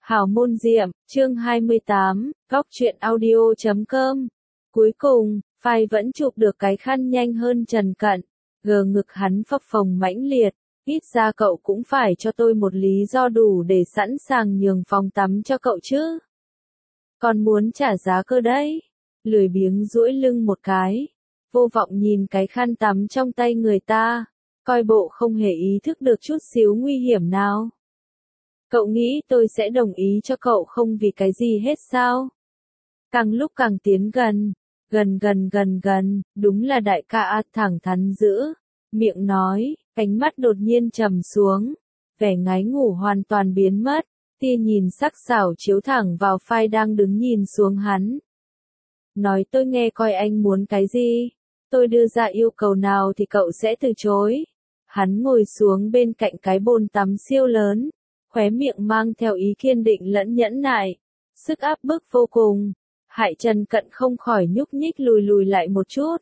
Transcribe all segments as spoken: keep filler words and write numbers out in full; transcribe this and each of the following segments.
Hảo môn diệm, chương hai mươi tám, góc truyện audio chấm com. Cuối cùng, phai vẫn chụp được cái khăn nhanh hơn Trần Cận. Gờ ngực hắn phập phồng mãnh liệt, ít ra cậu cũng phải cho tôi một lý do đủ để sẵn sàng nhường phòng tắm cho cậu chứ. Còn muốn trả giá cơ đấy. Lười biếng duỗi lưng một cái, vô vọng nhìn cái khăn tắm trong tay người ta, coi bộ không hề ý thức được chút xíu nguy hiểm nào. Cậu nghĩ tôi sẽ đồng ý cho cậu không vì cái gì hết sao? Càng lúc càng tiến gần, gần gần gần gần, đúng là đại ca A thẳng thắn dữ, miệng nói, ánh mắt đột nhiên trầm xuống, vẻ ngái ngủ hoàn toàn biến mất, tia nhìn sắc sảo chiếu thẳng vào phai đang đứng nhìn xuống hắn. Nói tôi nghe coi anh muốn cái gì, tôi đưa ra yêu cầu nào thì cậu sẽ từ chối. Hắn ngồi xuống bên cạnh cái bồn tắm siêu lớn, khóe miệng mang theo ý kiên định lẫn nhẫn nại, sức áp bức vô cùng, hại Trần Cận không khỏi nhúc nhích lùi lùi lại một chút.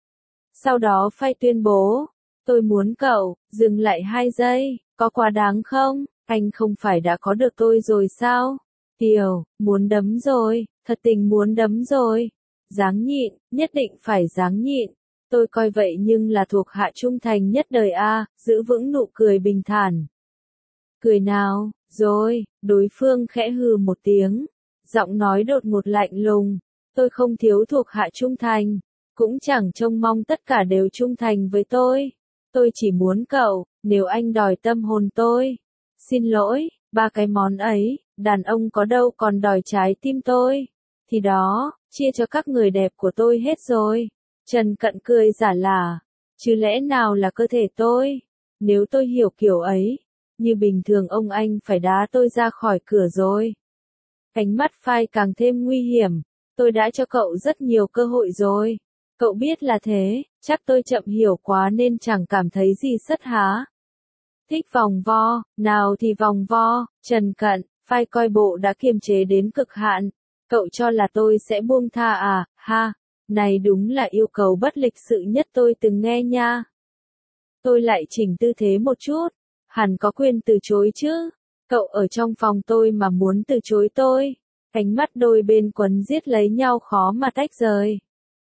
Sau đó phai tuyên bố, tôi muốn cậu, dừng lại hai giây, có quá đáng không, anh không phải đã có được tôi rồi sao? Kiều, muốn đấm rồi, thật tình muốn đấm rồi, dáng nhịn, nhất định phải dáng nhịn. Tôi coi vậy nhưng là thuộc hạ trung thành nhất đời a, giữ vững nụ cười bình thản. Cười nào, rồi, đối phương khẽ hừ một tiếng, giọng nói đột ngột lạnh lùng, tôi không thiếu thuộc hạ trung thành, cũng chẳng trông mong tất cả đều trung thành với tôi, tôi chỉ muốn cậu, nếu anh đòi tâm hồn tôi, xin lỗi, ba cái món ấy, đàn ông có đâu còn đòi trái tim tôi, thì đó, chia cho các người đẹp của tôi hết rồi. Trần Cận cười giả lả, chứ lẽ nào là cơ thể tôi, nếu tôi hiểu kiểu ấy, như bình thường ông anh phải đá tôi ra khỏi cửa rồi. Ánh mắt phai càng thêm nguy hiểm, tôi đã cho cậu rất nhiều cơ hội rồi, cậu biết là thế, chắc tôi chậm hiểu quá nên chẳng cảm thấy gì sất há. Thích vòng vo, nào thì vòng vo, Trần Cận, phai coi bộ đã kiềm chế đến cực hạn, cậu cho là tôi sẽ buông tha à, ha. Này đúng là yêu cầu bất lịch sự nhất tôi từng nghe nha. Tôi lại chỉnh tư thế một chút, hẳn có quyền từ chối chứ. Cậu ở trong phòng tôi mà muốn từ chối tôi. Ánh mắt đôi bên quấn giết lấy nhau khó mà tách rời.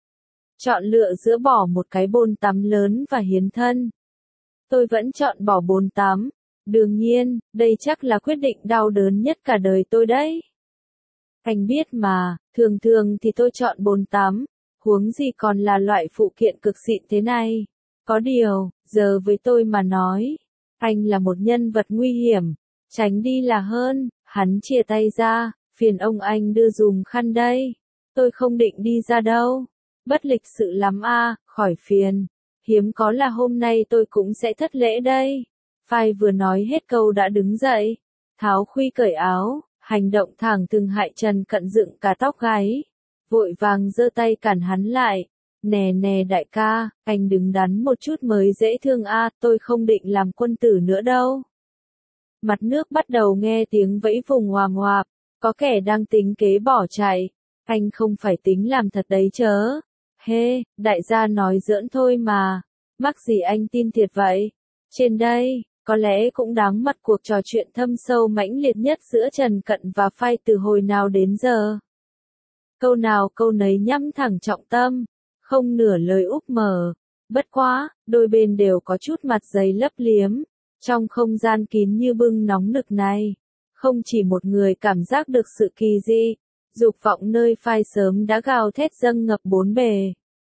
Chọn lựa giữa bỏ một cái bồn tắm lớn và hiến thân. Tôi vẫn chọn bỏ bồn tắm. Đương nhiên, đây chắc là quyết định đau đớn nhất cả đời tôi đấy. Anh biết mà, thường thường thì tôi chọn bồn tắm. Huống gì còn là loại phụ kiện cực xịn thế này. Có điều, giờ với tôi mà nói, anh là một nhân vật nguy hiểm, tránh đi là hơn, hắn chia tay ra, phiền ông anh đưa dùm khăn đây. Tôi không định đi ra đâu, bất lịch sự lắm a, khỏi phiền, hiếm có là hôm nay tôi cũng sẽ thất lễ đây. Phai vừa nói hết câu đã đứng dậy, tháo khuy cởi áo, hành động thẳng thừng hại Trần Cận dựng cả tóc gáy. Vội vàng giơ tay cản hắn lại, nè nè đại ca, anh đứng đắn một chút mới dễ thương a, tôi không định làm quân tử nữa đâu. Mặt nước bắt đầu nghe tiếng vẫy vùng ngoàm ngoạp, có kẻ đang tính kế bỏ chạy, anh không phải tính làm thật đấy chớ. Hê, đại gia nói giỡn thôi mà, mắc gì anh tin thiệt vậy. Trên đây, có lẽ cũng đáng mặt cuộc trò chuyện thâm sâu mãnh liệt nhất giữa Trần Cận và phai từ hồi nào đến giờ. Câu nào câu nấy nhắm thẳng trọng tâm, không nửa lời úp mở. Bất quá, đôi bên đều có chút mặt dày lấp liếm. Trong không gian kín như bưng nóng nực này, không chỉ một người cảm giác được sự kỳ dị, dục vọng nơi phai sớm đã gào thét dâng ngập bốn bề.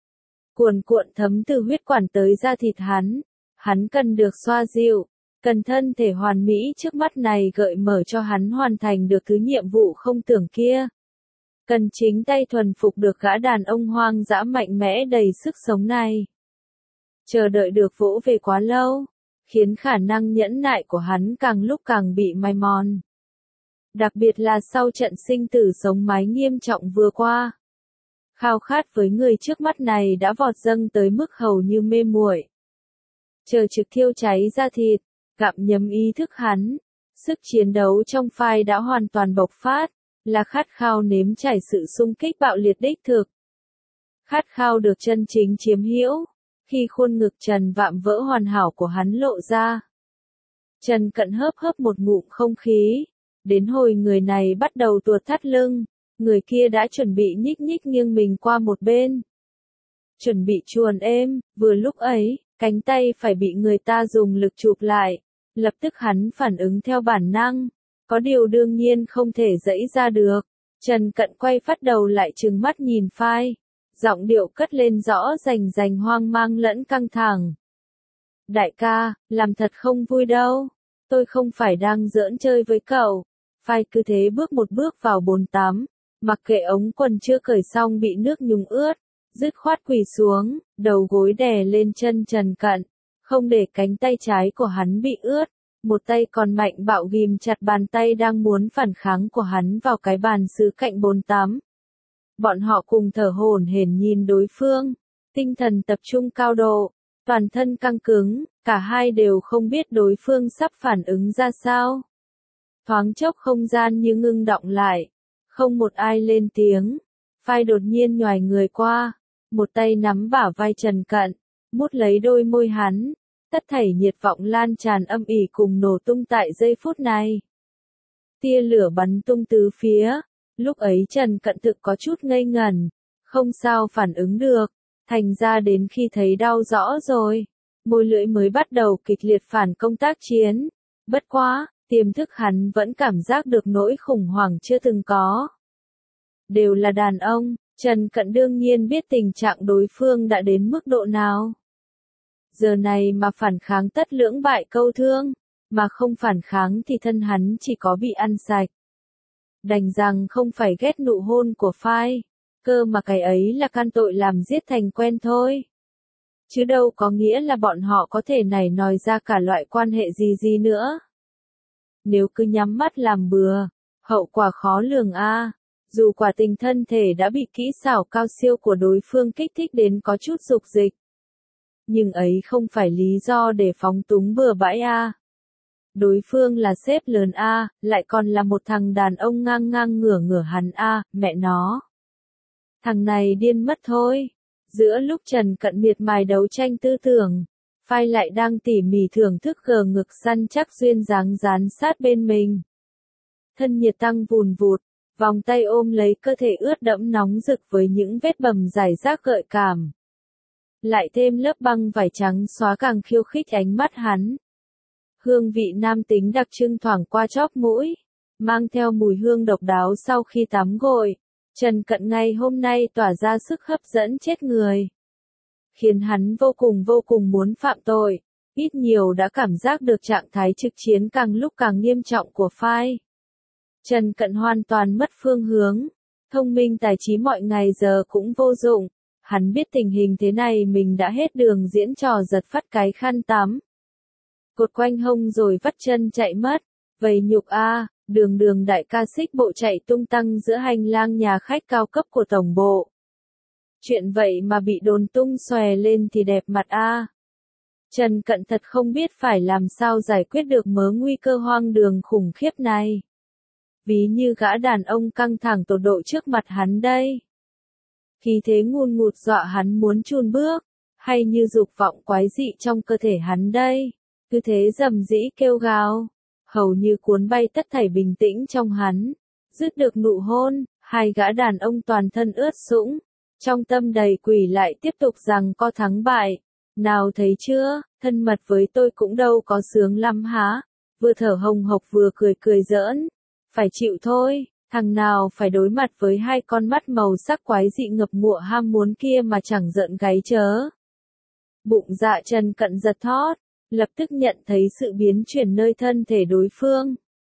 Cuồn cuộn thấm từ huyết quản tới da thịt hắn, hắn cần được xoa dịu, cần thân thể hoàn mỹ trước mắt này gợi mở cho hắn hoàn thành được thứ nhiệm vụ không tưởng kia. Cần chính tay thuần phục được gã đàn ông hoang dã mạnh mẽ đầy sức sống này. Chờ đợi được vỗ về quá lâu, khiến khả năng nhẫn nại của hắn càng lúc càng bị mài mòn. Đặc biệt là sau trận sinh tử sống mái nghiêm trọng vừa qua. Khao khát với người trước mắt này đã vọt dâng tới mức hầu như mê muội. Chờ trực thiêu cháy da thịt, gặm nhấm ý thức hắn, sức chiến đấu trong phai đã hoàn toàn bộc phát. Là khát khao nếm trải sự xung kích bạo liệt đích thực. Khát khao được chân chính chiếm hữu, khi khuôn ngực trần vạm vỡ hoàn hảo của hắn lộ ra. Trần Cận hớp hớp một ngụm không khí, Đến hồi người này bắt đầu tuột thắt lưng, người kia đã chuẩn bị nhích nhích nghiêng mình qua một bên. Chuẩn bị chuồn êm, vừa lúc ấy, cánh tay phải bị người ta dùng lực chụp lại. Lập tức hắn phản ứng theo bản năng, có điều đương nhiên không thể giãy ra được. Trần Cận quay phát đầu lại trừng mắt nhìn Phai, giọng điệu cất lên rõ rành rành hoang mang lẫn căng thẳng. Đại ca, làm thật không vui đâu, tôi không phải đang giỡn chơi với cậu. Phai cứ thế bước một bước vào bồn tắm, mặc kệ ống quần chưa cởi xong bị nước nhúng ướt, dứt khoát quỳ xuống, đầu gối đè lên chân Trần Cận, không để cánh tay trái của hắn bị ướt, một tay còn mạnh bạo ghim chặt bàn tay đang muốn phản kháng của hắn vào cái bàn sứ cạnh bồn tắm. Bọn họ cùng thở hổn hển nhìn đối phương, tinh thần tập trung cao độ, toàn thân căng cứng, cả hai đều không biết đối phương sắp phản ứng ra sao. Thoáng chốc không gian như ngưng đọng lại, không một ai lên tiếng. Phai đột nhiên nhoài người qua, một tay nắm bả vai Trần Cận, mút lấy đôi môi hắn, tất thảy nhiệt vọng lan tràn âm ỉ cùng nổ tung tại giây phút này. Tia lửa bắn tung tứ phía, lúc ấy Trần Cận thực có chút ngây ngẩn, không sao phản ứng được, thành ra đến khi thấy đau rõ rồi, môi lưỡi mới bắt đầu kịch liệt phản công tác chiến. Bất quá, tiềm thức hắn vẫn cảm giác được nỗi khủng hoảng chưa từng có. Đều là đàn ông, Trần Cận đương nhiên biết tình trạng đối phương đã đến mức độ nào. Giờ này mà phản kháng tất lưỡng bại câu thương, mà không phản kháng thì thân hắn chỉ có bị ăn sạch. Đành rằng không phải ghét nụ hôn của Phai, cơ mà cái ấy là can tội làm giết thành quen thôi. Chứ đâu có nghĩa là bọn họ có thể nảy nòi ra cả loại quan hệ gì gì nữa. Nếu cứ nhắm mắt làm bừa, hậu quả khó lường a. Dù quả tình thân thể đã bị kỹ xảo cao siêu của đối phương kích thích đến có chút dục dịch. Nhưng ấy không phải lý do để phóng túng bừa bãi a. Đối phương là sếp lớn a, lại còn là một thằng đàn ông ngang ngang ngửa ngửa hắn a, mẹ nó. Thằng này điên mất thôi. Giữa lúc Trần Cận miệt mài đấu tranh tư tưởng, Phai lại đang tỉ mỉ thưởng thức gờ ngực săn chắc duyên dáng dán sát bên mình. Thân nhiệt tăng vùn vụt, vòng tay ôm lấy cơ thể ướt đẫm nóng rực với những vết bầm rải rác gợi cảm. Lại thêm lớp băng vải trắng xóa càng khiêu khích ánh mắt hắn. Hương vị nam tính đặc trưng thoảng qua chóp mũi, mang theo mùi hương độc đáo sau khi tắm gội. Trần Cận ngày hôm nay tỏa ra sức hấp dẫn chết người, khiến hắn vô cùng vô cùng muốn phạm tội, ít nhiều đã cảm giác được trạng thái trực chiến càng lúc càng nghiêm trọng của Phai. Trần Cận hoàn toàn mất phương hướng, thông minh tài trí mọi ngày giờ cũng vô dụng, hắn biết tình hình thế này mình đã hết đường diễn trò giật phát cái khăn tắm. Cột quanh hông rồi vắt chân chạy mất, vầy nhục a. Đường đường đại ca xích bộ chạy tung tăng giữa hành lang nhà khách cao cấp của tổng bộ. Chuyện vậy mà bị đồn tung xòe lên thì đẹp mặt a. Trần Cận thật không biết phải làm sao giải quyết được mớ nguy cơ hoang đường khủng khiếp này. Ví như gã đàn ông căng thẳng tột độ trước mặt hắn đây. Khí thế ngùn ngụt dọa hắn muốn chùn bước, hay như dục vọng quái dị trong cơ thể hắn đây. Cứ thế rầm rĩ kêu gào, hầu như cuốn bay tất thảy bình tĩnh trong hắn. Dứt được nụ hôn, hai gã đàn ông toàn thân ướt sũng, trong tâm đầy quỷ lại tiếp tục rằng có thắng bại. Nào thấy chưa, thân mật với tôi cũng đâu có sướng lắm hả? Vừa thở hồng hộc vừa cười cười giỡn. Phải chịu thôi, thằng nào phải đối mặt với hai con mắt màu sắc quái dị ngập ngụa ham muốn kia mà chẳng giận gáy chớ. Bụng dạ Trần Cận giật thót, lập tức nhận thấy sự biến chuyển nơi thân thể đối phương.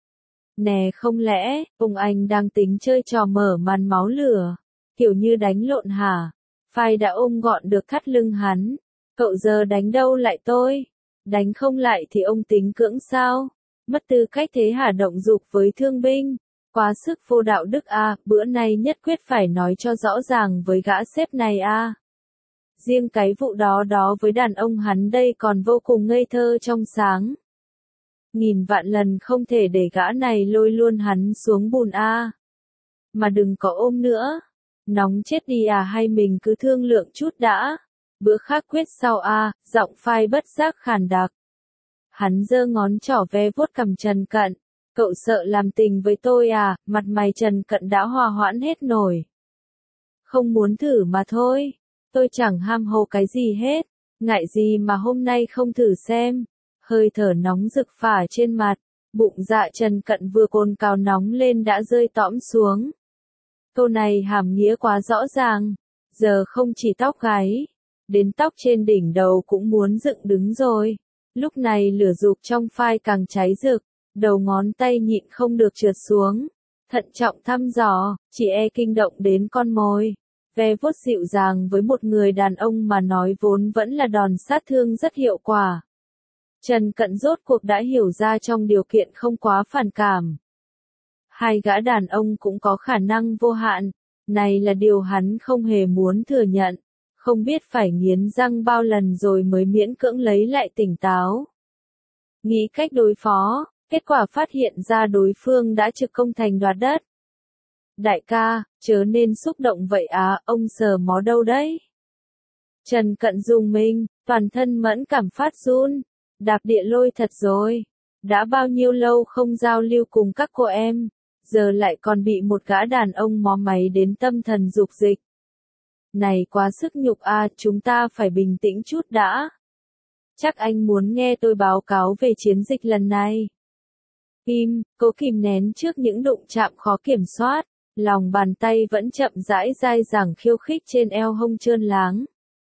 Nè không lẽ, ông anh đang tính chơi trò mở màn máu lửa, kiểu như đánh lộn hả? Phai đã ôm gọn được thắt lưng hắn. Cậu giờ đánh đâu lại tôi? Đánh không lại thì ông tính cưỡng sao? Mất tư cách thế hả động dục với thương binh? Quá sức vô đạo đức a, bữa nay nhất quyết phải nói cho rõ ràng với gã sếp này a. Riêng cái vụ đó đó với đàn ông hắn đây còn vô cùng ngây thơ trong sáng. Nghìn vạn lần không thể để gã này lôi luôn hắn xuống bùn a. Mà đừng có ôm nữa. Nóng chết đi à, hay mình cứ thương lượng chút đã. Bữa khác quyết sau a, giọng Phai bất giác khàn đặc. Hắn giơ ngón trỏ ve vuốt cằm Trần Cận, Cậu sợ làm tình với tôi à? Mặt mày Trần Cận đã hòa hoãn hết nổi. Không muốn thử mà thôi. Tôi chẳng ham hồ cái gì hết. Ngại gì mà hôm nay không thử xem. Hơi thở nóng rực phả trên mặt. Bụng dạ Trần Cận vừa cồn cào nóng lên đã rơi tõm xuống. Câu này hàm nghĩa quá rõ ràng. Giờ không chỉ tóc gáy, đến tóc trên đỉnh đầu cũng muốn dựng đứng rồi. Lúc này lửa dục trong phai càng cháy rực, đầu ngón tay nhịn không được trượt xuống. Thận trọng thăm dò, chỉ e kinh động đến con mồi. Ve vuốt dịu dàng với một người đàn ông mà nói vốn vẫn là đòn sát thương rất hiệu quả. Trần Cận rốt cuộc đã hiểu ra trong điều kiện không quá phản cảm. Hai gã đàn ông cũng có khả năng vô hạn, này là điều hắn không hề muốn thừa nhận, không biết phải nghiến răng bao lần rồi mới miễn cưỡng lấy lại tỉnh táo. Nghĩ cách đối phó, kết quả phát hiện ra đối phương đã trực công thành đoạt đất. Đại ca, chớ nên xúc động vậy á, ông sờ mó đâu đấy? Trần Cận dùng mình, toàn thân mẫn cảm phát run, đạp địa lôi thật rồi. Đã bao nhiêu lâu không giao lưu cùng các cô em, giờ lại còn bị một gã đàn ông mó máy đến tâm thần dục dịch. Này quá sức nhục à, chúng ta phải bình tĩnh chút đã. Chắc anh muốn nghe tôi báo cáo về chiến dịch lần này. Im, cố kìm nén trước những đụng chạm khó kiểm soát, lòng bàn tay vẫn chậm rãi dai dẳng khiêu khích trên eo hông trơn láng.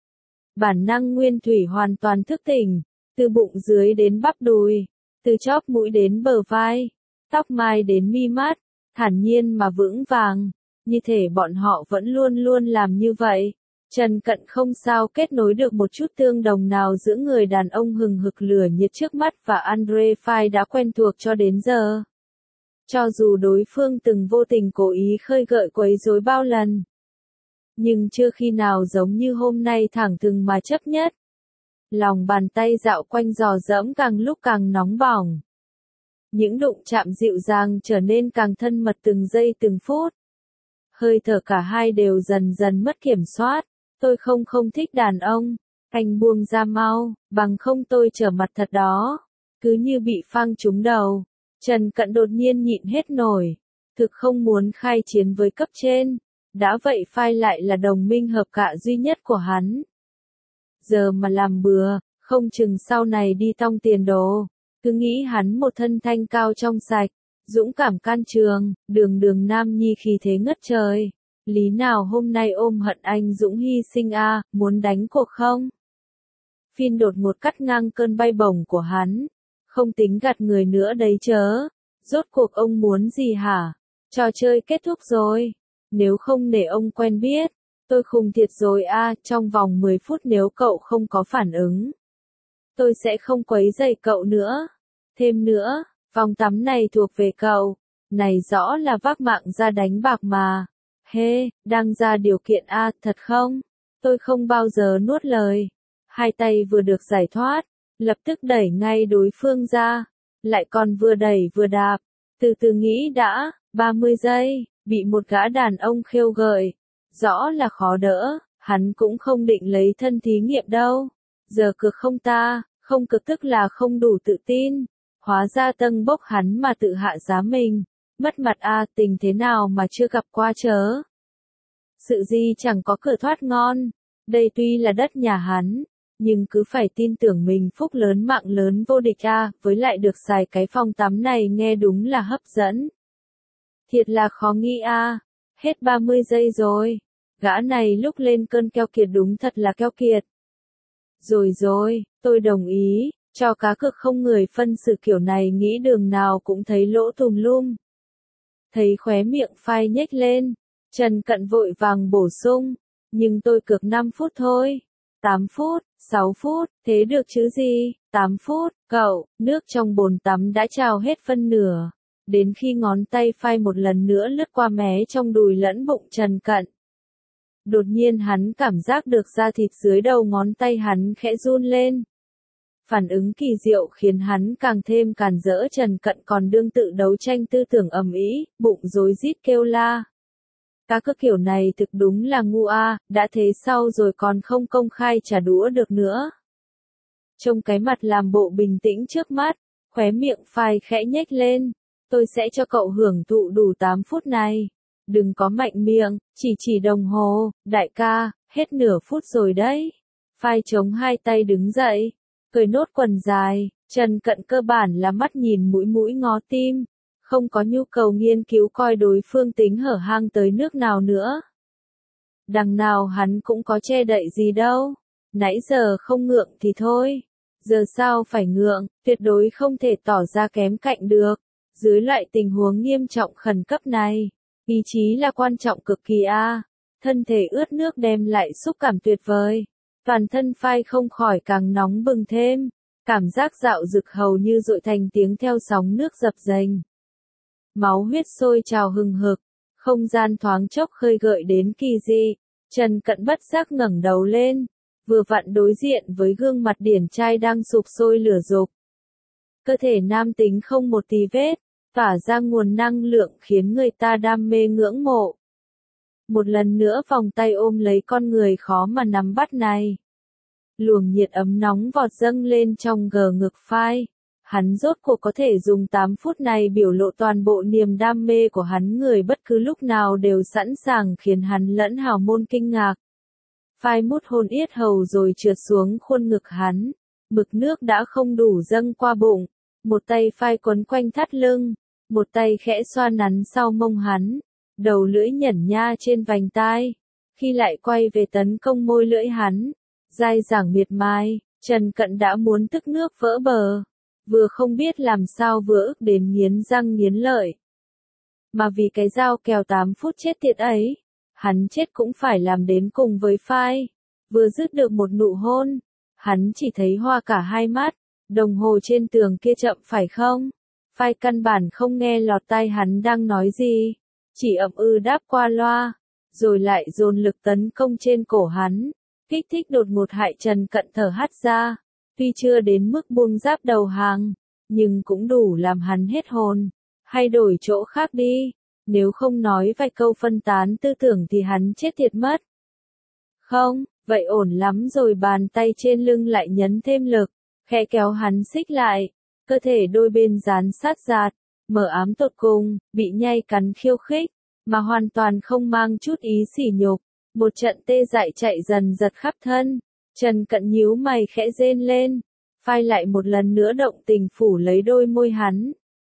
Bản năng nguyên thủy hoàn toàn thức tỉnh, từ bụng dưới đến bắp đùi, từ chóp mũi đến bờ vai, tóc mai đến mi mắt, thản nhiên mà vững vàng, như thể bọn họ vẫn luôn luôn làm như vậy. Trần Cận không sao kết nối được một chút tương đồng nào giữa người đàn ông hừng hực lửa nhiệt trước mắt và Andre Phai đã quen thuộc cho đến giờ. Cho dù đối phương từng vô tình cố ý khơi gợi quấy rối bao lần, nhưng chưa khi nào giống như hôm nay thẳng thừng mà chấp nhất. Lòng bàn tay dạo quanh dò dẫm càng lúc càng nóng bỏng. Những đụng chạm dịu dàng trở nên càng thân mật từng giây từng phút. Hơi thở cả hai đều dần dần mất kiểm soát. Tôi không không thích đàn ông. Anh buông ra mau, bằng không tôi trở mặt thật đó. Cứ như bị phang trúng đầu. Trần Cận đột nhiên nhịn hết nổi. Thực không muốn khai chiến với cấp trên. Đã vậy Phai lại là đồng minh hợp cạ duy nhất của hắn. Giờ mà làm bừa, không chừng sau này đi tong tiền đồ. Cứ nghĩ hắn một thân thanh cao trong sạch, dũng cảm can trường, đường đường nam nhi khí thế ngất trời. Lý nào hôm nay ôm hận anh dũng hy sinh a, à, muốn đánh cuộc không? Phiên đột một cắt ngang cơn bay bổng của hắn. Không tính gạt người nữa đấy chớ. Rốt cuộc ông muốn gì hả? Trò chơi kết thúc rồi. Nếu không để ông quen biết, tôi khùng thiệt rồi a, à, trong vòng mười phút nếu cậu không có phản ứng, tôi sẽ không quấy rầy cậu nữa. Thêm nữa, phòng tắm này thuộc về cậu. Này rõ là vác mạng ra đánh bạc mà. Hê, hey, đang ra điều kiện a, à, thật không? Tôi không bao giờ nuốt lời. Hai tay vừa được giải thoát, lập tức đẩy ngay đối phương ra, lại còn vừa đẩy vừa đạp. Từ từ nghĩ đã, ba mươi giây, bị một gã đàn ông khiêu gợi. Rõ là khó đỡ, hắn cũng không định lấy thân thí nghiệm đâu. Giờ cực không ta, không cực tức là không đủ tự tin. Hóa ra tâng bốc hắn mà tự hạ giá mình. Mất mặt a, à, tình thế nào mà chưa gặp qua chớ. Sự gì chẳng có cửa thoát ngon. Đây tuy là đất nhà hắn, nhưng cứ phải tin tưởng mình phúc lớn mạng lớn vô địch a, à, với lại được xài cái phòng tắm này nghe đúng là hấp dẫn. Thiệt là khó nghĩ a, à. Hết ba mươi giây rồi. Gã này lúc lên cơn keo kiệt đúng thật là keo kiệt. Rồi rồi, tôi đồng ý, cho cá cược không người phân xử kiểu này nghĩ đường nào cũng thấy lỗ tùm lum. Thấy khóe miệng Phai nhếch lên, Trần Cận vội vàng bổ sung, nhưng tôi cược năm phút thôi. tám phút, sáu phút, thế được chứ gì, tám phút, cậu, nước trong bồn tắm đã trào hết phân nửa. Đến khi ngón tay Phai một lần nữa lướt qua mé trong đùi lẫn bụng Trần Cận. Đột nhiên hắn cảm giác được da thịt dưới đầu ngón tay hắn khẽ run lên. Phản ứng kỳ diệu khiến hắn càng thêm càn rỡ. Trần Cận còn đương tự đấu tranh tư tưởng ầm ĩ, bụng rối rít kêu la. Cá cược kiểu này thực đúng là ngu a, đã thế sau rồi còn không công khai trả đũa được nữa. Trông cái mặt làm bộ bình tĩnh trước mắt, khóe miệng Phai khẽ nhếch lên. tôi sẽ cho cậu hưởng thụ đủ tám phút này. Đừng có mạnh miệng, chỉ chỉ đồng hồ, đại ca, hết nửa phút rồi đấy. Phai chống hai tay đứng dậy, cởi nốt quần dài, Trần Cận cơ bản là mắt nhìn mũi mũi ngó tim, không có nhu cầu nghiên cứu coi đối phương tính hở hang tới nước nào nữa. Đằng nào hắn cũng có che đậy gì đâu, nãy giờ không ngượng thì thôi, giờ sao phải ngượng, tuyệt đối không thể tỏ ra kém cạnh được. Dưới loại tình huống nghiêm trọng khẩn cấp này, ý chí là quan trọng cực kỳ a. Thân thể ướt nước đem lại xúc cảm tuyệt vời, toàn thân Phai không khỏi càng nóng bừng thêm, cảm giác dạo dực hầu như dội thành tiếng theo sóng nước dập dềnh. Máu huyết sôi trào hừng hực, không gian thoáng chốc khơi gợi đến kỳ dị. Trần Cận bất giác ngẩng đầu lên, vừa vặn đối diện với gương mặt điển trai đang sục sôi lửa dục. Cơ thể nam tính không một tì vết, tỏa ra nguồn năng lượng khiến người ta đam mê ngưỡng mộ. Một lần nữa vòng tay ôm lấy con người khó mà nắm bắt này. Luồng nhiệt ấm nóng vọt dâng lên trong gờ ngực Phai. Hắn rốt cuộc có thể dùng tám phút này biểu lộ toàn bộ niềm đam mê của hắn, người bất cứ lúc nào đều sẵn sàng khiến hắn lẫn hào môn kinh ngạc. Phai mút hôn yết hầu rồi trượt xuống khuôn ngực hắn, mực nước đã không đủ dâng qua bụng, một tay Phai quấn quanh thắt lưng, một tay khẽ xoa nắn sau mông hắn, đầu lưỡi nhẩn nha trên vành tai, khi lại quay về tấn công môi lưỡi hắn, dai dẳng miệt mài, Trần Cận đã muốn tức nước vỡ bờ. Vừa không biết làm sao vừa ức đến nghiến răng nghiến lợi. Mà vì cái dao kèo tám phút chết tiệt ấy, hắn chết cũng phải làm đến cùng với Phai. Vừa dứt được một nụ hôn, hắn chỉ thấy hoa cả hai mắt, đồng hồ trên tường kia chậm phải không? Phai căn bản không nghe lọt tai hắn đang nói gì, chỉ ậm ừ đáp qua loa, rồi lại dồn lực tấn công trên cổ hắn, kích thích đột ngột hại Trần Cận thở hắt ra. Tuy chưa đến mức buông giáp đầu hàng, nhưng cũng đủ làm hắn hết hồn. Hay đổi chỗ khác đi, nếu không nói vài câu phân tán tư tưởng thì hắn chết tiệt mất. Không, vậy ổn lắm rồi, bàn tay trên lưng lại nhấn thêm lực, khẽ kéo hắn xích lại, cơ thể đôi bên dán sát giạt, mờ ám tột cùng, bị nhai cắn khiêu khích, mà hoàn toàn không mang chút ý sỉ nhục. Một trận tê dại chạy dần giật khắp thân. Trần Cận nhíu mày khẽ rên lên, Phai lại một lần nữa động tình phủ lấy đôi môi hắn.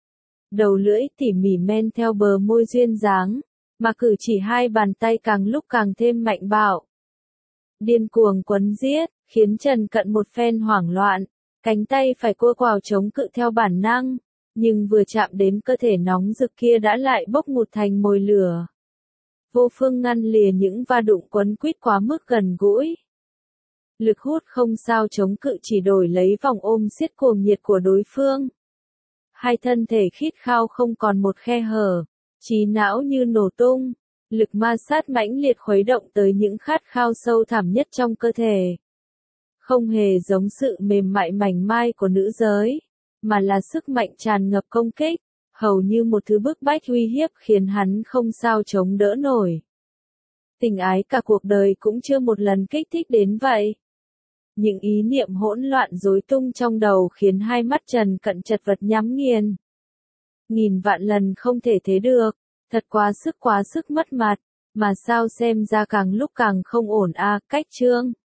Đầu lưỡi tỉ mỉ men theo bờ môi duyên dáng, mà cử chỉ hai bàn tay càng lúc càng thêm mạnh bạo. Điên cuồng quấn giết, khiến Trần Cận một phen hoảng loạn, cánh tay phải cua quào chống cự theo bản năng, nhưng vừa chạm đến cơ thể nóng rực kia đã lại bốc ngụt thành mồi lửa. Vô phương ngăn lìa những va đụng quấn quýt quá mức gần gũi. Lực hút không sao chống cự, chỉ đổi lấy vòng ôm siết cuồng nhiệt của đối phương. Hai thân thể khít khao không còn một khe hở, trí não như nổ tung, lực ma sát mãnh liệt khuấy động tới những khát khao sâu thẳm nhất trong cơ thể. Không hề giống sự mềm mại mảnh mai của nữ giới, mà là sức mạnh tràn ngập công kích, hầu như một thứ bức bách uy hiếp khiến hắn không sao chống đỡ nổi. Tình ái cả cuộc đời cũng chưa một lần kích thích đến vậy. Những ý niệm hỗn loạn rối tung trong đầu khiến hai mắt Trần Cận chật vật nhắm nghiền. Nghìn vạn lần không thể thế được, thật quá sức quá sức mất mặt, mà sao xem ra càng lúc càng không ổn a. Cách chương